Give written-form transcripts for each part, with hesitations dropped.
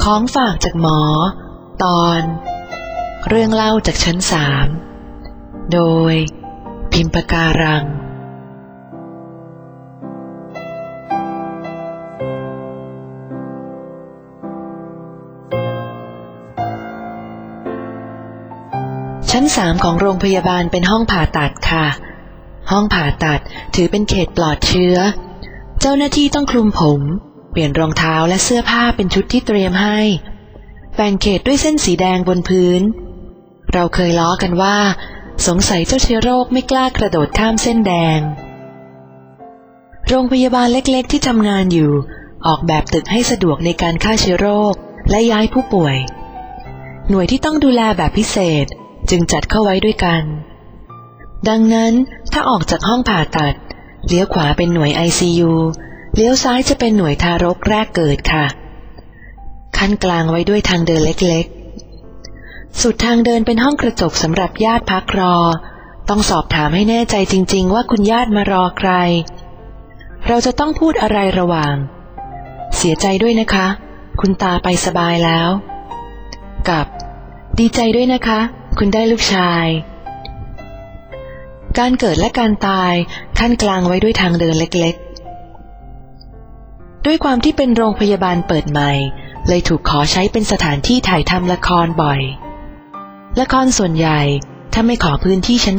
ของฝากจากหมอตอนเรื่องเล่าจากชั้น3โดยพิมพ์ปการังชั้น3ของโรงพยาบาลเป็นห้องผ่าตัดค่ะห้องผ่าตัดถือเป็นเขตปลอดเชื้อเจ้าหน้าที่ต้องคลุมผมเปลี่ยนรองเท้าและเสื้อผ้าเป็นชุดที่เตรียมให้แบ่งเขตด้วยเส้นสีแดงบนพื้นเราเคยล้อกันว่าสงสัยเจ้าเชื้อโรคไม่กล้ากระโดดข้ามเส้นแดงโรงพยาบาลเล็กๆที่ทำงานอยู่ออกแบบตึกให้สะดวกในการฆ่าเชื้อโรคและย้ายผู้ป่วยหน่วยที่ต้องดูแลแบบพิเศษจึงจัดเข้าไว้ด้วยกันดังนั้นถ้าออกจากห้องผ่าตัดเลี้ยวขวาเป็นหน่วย ICU เลี้ยวซ้ายจะเป็นหน่วยทารกแรกเกิดค่ะขั้นกลางไว้ด้วยทางเดินเล็กๆสุดทางเดินเป็นห้องกระจกสำหรับญาติพักรอต้องสอบถามให้แน่ใจจริงๆว่าคุณญาติมารอใครเราจะต้องพูดอะไรระหว่างเสียใจด้วยนะคะคุณตาไปสบายแล้วกับดีใจด้วยนะคะคุณได้ลูกชายการเกิดและการตายขั้นกลางไว้ด้วยทางเดินเล็กๆด้วยความที่เป็นโรงพยาบาลเปิดใหม่เลยถูกขอใช้เป็นสถานที่ถ่ายทำละครบ่อยละครส่วนใหญ่ถ้าไม่ขอพื้นที่ชั้น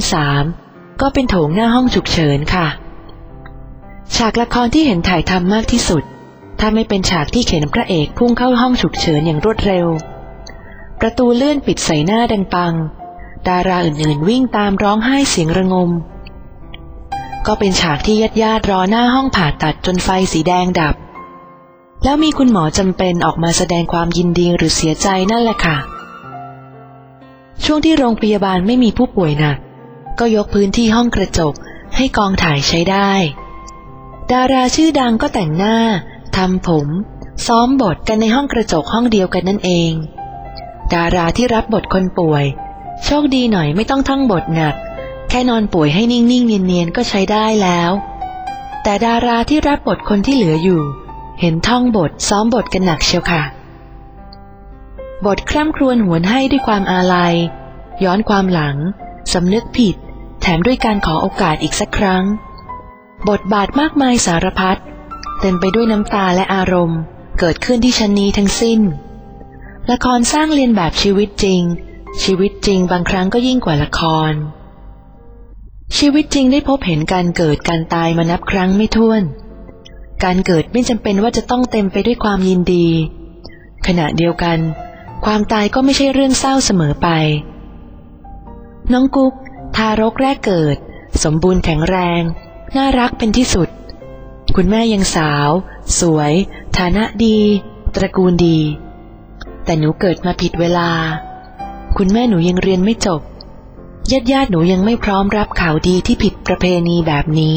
3ก็เป็นโถงหน้าห้องฉุกเฉินค่ะฉากละครที่เห็นถ่ายทำมากที่สุดถ้าไม่เป็นฉากที่เข็นพระเอกพุ่งเข้าห้องฉุกเฉินอย่างรวดเร็วประตูเลื่อนปิดใส่หน้าดังปังดาราอื่นๆวิ่งตามร้องไห้เสียงระงมก็เป็นฉากที่ญาติๆรอหน้าห้องผ่าตัดจนไฟสีแดงดับแล้วมีคุณหมอจำเป็นออกมาแสดงความยินดีหรือเสียใจนั่นแหละค่ะช่วงที่โรงพยาบาลไม่มีผู้ป่วยหนักก็ยกพื้นที่ห้องกระจกให้กองถ่ายใช้ได้ดาราชื่อดังก็แต่งหน้าทำผมซ้อมบทกันในห้องกระจกห้องเดียวกันนั่นเองดาราที่รับบทคนป่วยโชคดีหน่อยไม่ต้องท่องบทหนักแค่นอนป่วยให้นิ่งๆเนียนๆก็ใช้ได้แล้วแต่ดาราที่รับบทคนที่เหลืออยู่เห็นท่องบทซ้อมบทกันหนักเชียวค่ะบทคร่ำครวญหวนให้ด้วยความอาลัยย้อนความหลังสำนึกผิดแถมด้วยการขอโอกาสอีกสักครั้งบทบาทมากมายสารพัดเต็มไปด้วยน้ำตาและอารมณ์เกิดขึ้นที่ชั้นนี้ทั้งสิ้นละครสร้างเลียนแบบชีวิตจริงชีวิตจริงบางครั้งก็ยิ่งกว่าละครชีวิตจริงได้พบเห็นการเกิดการตายมานับครั้งไม่ถ้วนการเกิดไม่จำเป็นว่าจะต้องเต็มไปด้วยความยินดีขณะเดียวกันความตายก็ไม่ใช่เรื่องเศร้าเสมอไปน้องกุ๊กทารกแรกเกิดสมบูรณ์แข็งแรงน่ารักเป็นที่สุดคุณแม่ยังสาวสวยฐานะดีตระกูลดีแต่หนูเกิดมาผิดเวลาคุณแม่หนูยังเรียนไม่จบญาติหนูยังไม่พร้อมรับข่าวดีที่ผิดประเพณีแบบนี้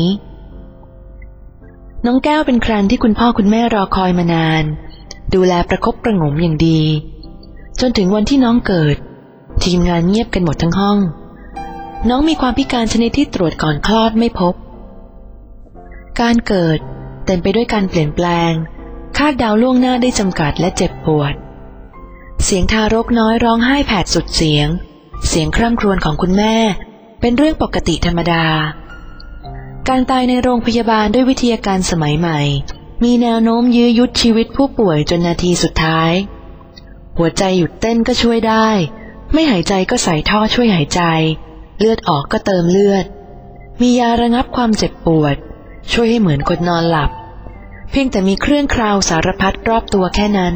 น้องแก้วเป็นครันที่คุณพ่อคุณแม่รอคอยมานานดูแลประคบประหงมอย่างดีจนถึงวันที่น้องเกิดทีมงานเงียบกันหมดทั้งห้องน้องมีความพิการชนิดที่ตรวจก่อนคลอดไม่พบการเกิดเต็มไปด้วยการเปลี่ยนแปลงคาดเดาล่วงหน้าได้จำกัดและเจ็บปวดเสียงทารกน้อยร้องไห้แผดสุดเสียงคร่ำครวญของคุณแม่เป็นเรื่องปกติธรรมดาการตายในโรงพยาบาลด้วยวิทยาการสมัยใหม่มีแนวโน้มยื้อยุดชีวิตผู้ป่วยจนนาทีสุดท้ายหัวใจหยุดเต้นก็ช่วยได้ไม่หายใจก็ใส่ท่อช่วยหายใจเลือดออกก็เติมเลือดมียาระงับความเจ็บปวดช่วยให้เหมือนคนนอนหลับเพียงแต่มีเครื่องคราวสารพัดรอบตัวแค่นั้น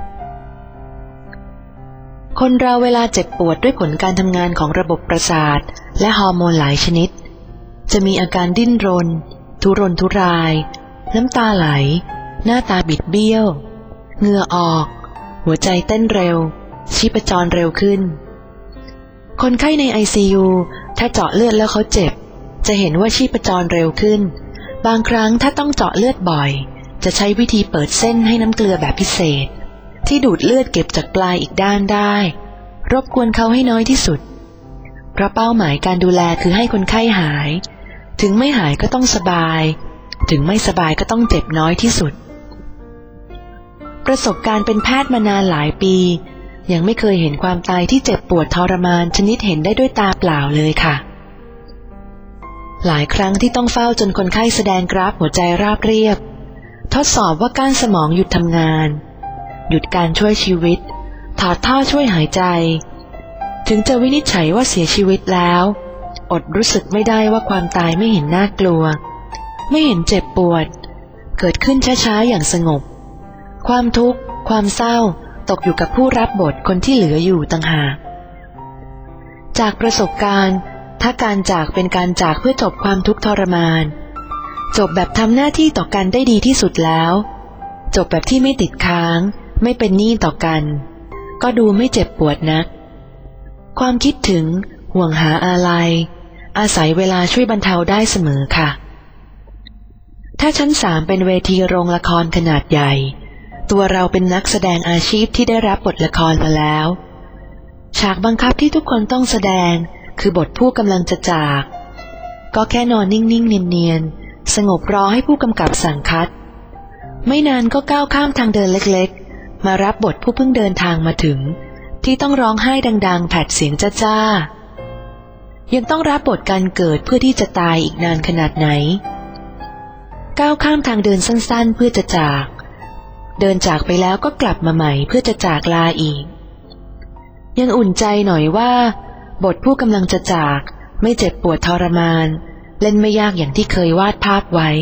คนเราเวลาเจ็บปวดด้วยผลการทำงานของระบบประสาทและฮอร์โมนหลายชนิดจะมีอาการดิ้นรนทุรนทุรายน้ำตาไหลหน้าตาบิดเบี้ยวเหงื่อออกหัวใจเต้นเร็วชีพจรเร็วขึ้นคนไข้ใน ICU ถ้าเจาะเลือดแล้วเขาเจ็บจะเห็นว่าชีพจรเร็วขึ้นบางครั้งถ้าต้องเจาะเลือดบ่อยจะใช้วิธีเปิดเส้นให้น้ำเกลือแบบพิเศษที่ดูดเลือดเก็บจากปลายอีกด้านได้รบกวนเขาให้น้อยที่สุดเพราะเป้าหมายการดูแลคือให้คนไข้หายถึงไม่หายก็ต้องสบายถึงไม่สบายก็ต้องเจ็บน้อยที่สุดประสบการณ์เป็นแพทย์มานานหลายปียังไม่เคยเห็นความตายที่เจ็บปวดทรมานชนิดเห็นได้ด้วยตาเปล่าเลยค่ะหลายครั้งที่ต้องเฝ้าจนคนไข้แสดงกราฟหัวใจราบเรียบทดสอบว่าก้านสมองหยุดทำงานหยุดการช่วยชีวิตถอดท่อช่วยหายใจถึงจะวินิจฉัยว่าเสียชีวิตแล้วอดรู้สึกไม่ได้ว่าความตายไม่เห็นน่ากลัวไม่เห็นเจ็บปวดเกิดขึ้นช้าๆอย่างสงบความทุกข์ความเศร้าตกอยู่กับผู้รับบทคนที่เหลืออยู่ต่างหากจากประสบการณ์ถ้าการจากเป็นการจากเพื่อจบความทุกข์ทรมานจบแบบทำหน้าที่ต่อกันได้ดีที่สุดแล้วจบแบบที่ไม่ติดค้างไม่เป็นหนี้ต่อกันก็ดูไม่เจ็บปวดนักความคิดถึงห่วงหาอาลัยอาศัยเวลาช่วยบรรเทาได้เสมอค่ะถ้าชั้น3เป็นเวทีโรงละครขนาดใหญ่ตัวเราเป็นนักแสดงอาชีพที่ได้รับบทละครมาแล้วฉากบังคับที่ทุกคนต้องแสดงคือบทผู้กำลังจะจากก็แค่นอนนิ่งๆเนียนๆสงบรอให้ผู้กำกับสั่งคัดไม่นานก็ก้าวข้ามทางเดินเล็กๆมารับบทผู้เพิ่งเดินทางมาถึงที่ต้องร้องไห้ดังๆแผดเสียงจ้าๆยังต้องรับบทการเกิดเพื่อที่จะตายอีกนานขนาดไหนก้าวข้ามทางเดินสั้นๆเพื่อจะจากเดินจากไปแล้วก็กลับมาใหม่เพื่อจะจากลาอีกยังอุ่นใจหน่อยว่าบทผู้กำลังจะจากไม่เจ็บปวดทรมานเล่นไม่ยากอย่างที่เคยวาดภาพไว้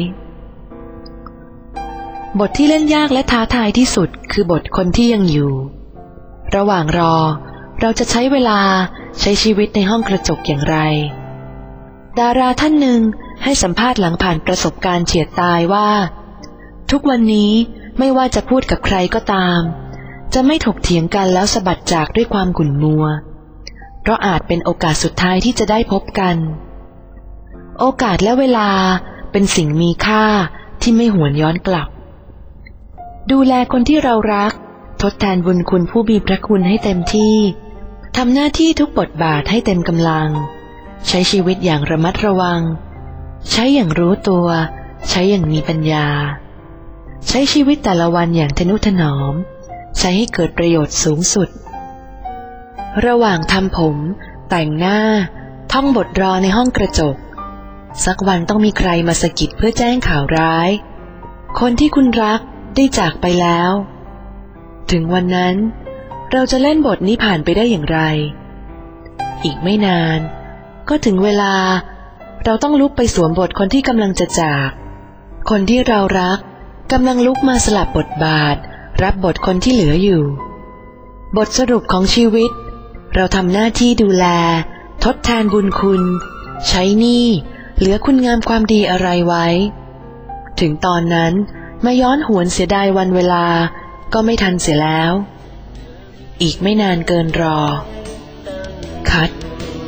บทที่เล่นยากและท้าทายที่สุดคือบทคนที่ยังอยู่ระหว่างรอเราจะใช้เวลาใช้ชีวิตในห้องกระจกอย่างไรดาราท่านหนึ่งให้สัมภาษณ์หลังผ่านประสบการณ์เฉียดตายว่าทุกวันนี้ไม่ว่าจะพูดกับใครก็ตามจะไม่ถกเถียงกันแล้วสะบัดจากด้วยความขุ่นมัวเพราะอาจเป็นโอกาสสุดท้ายที่จะได้พบกันโอกาสและเวลาเป็นสิ่งมีค่าที่ไม่หวนย้อนกลับดูแลคนที่เรารักทดแทนบุญคุณผู้มีพระคุณให้เต็มที่ทำหน้าที่ทุกบทบาทให้เต็มกำลังใช้ชีวิตอย่างระมัดระวังใช้อย่างรู้ตัวใช้อย่างมีปัญญาใช้ชีวิตแต่ละวันอย่างทนุถนอมใช้ให้เกิดประโยชน์สูงสุดระหว่างทำผมแต่งหน้าท่องบทรอในห้องกระจกสักวันต้องมีใครมาสะกิดเพื่อแจ้งข่าวร้ายคนที่คุณรักได้จากไปแล้วถึงวันนั้นเราจะเล่นบทนี้ผ่านไปได้อย่างไรอีกไม่นานก็ถึงเวลาเราต้องลุกไปสวมบทคนที่กำลังจะจากคนที่เรารักกำลังลุกมาสลับบทบาทรับบทคนที่เหลืออยู่บทสรุปของชีวิตเราทำหน้าที่ดูแลทดแทนบุญคุณใช้หนี้เหลือคุณงามความดีอะไรไว้ถึงตอนนั้นมาย้อนหวนเสียดายวันเวลาก็ไม่ทันเสียแล้วอีกไม่นานเกินรอคัด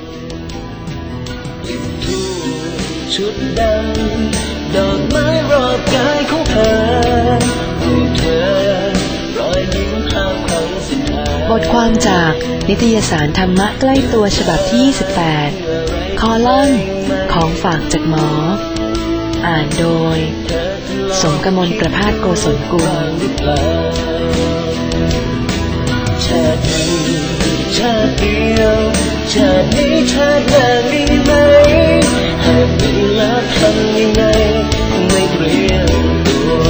ชุดดำดอกไม้รอบกายของเธอรูปเธอรอยยิ้มภาพครั้งสุดท้ายบทความจากนิตยสารธรรมะใกล้ตัวฉบับที่28คอลัมน์ของฝากจากหมออ่านโดยสมกมลประภาสโกศลกุลชาตินี้ชาติเดียวชาตินี้ชาติหน้ามีไหมหากมีแล้วทำยังไงไม่เปลี่ยนตัว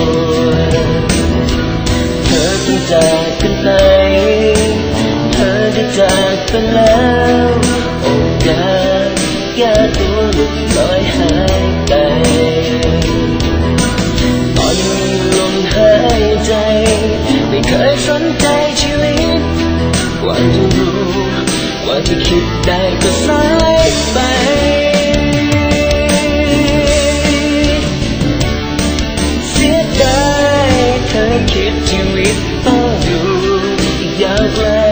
เธอต้องจากกันไปเธอได้จากไปแล้วโอกาสแก้ตัวหลุดลอยหายไปตอนมีลมหายใจไม่เคยสนใจชีวิตกว่าจะรู้กว่าจะคิดได้ก็สายไปเสียดายเธอคิดชีวิตต้องอยู่ยาวไกล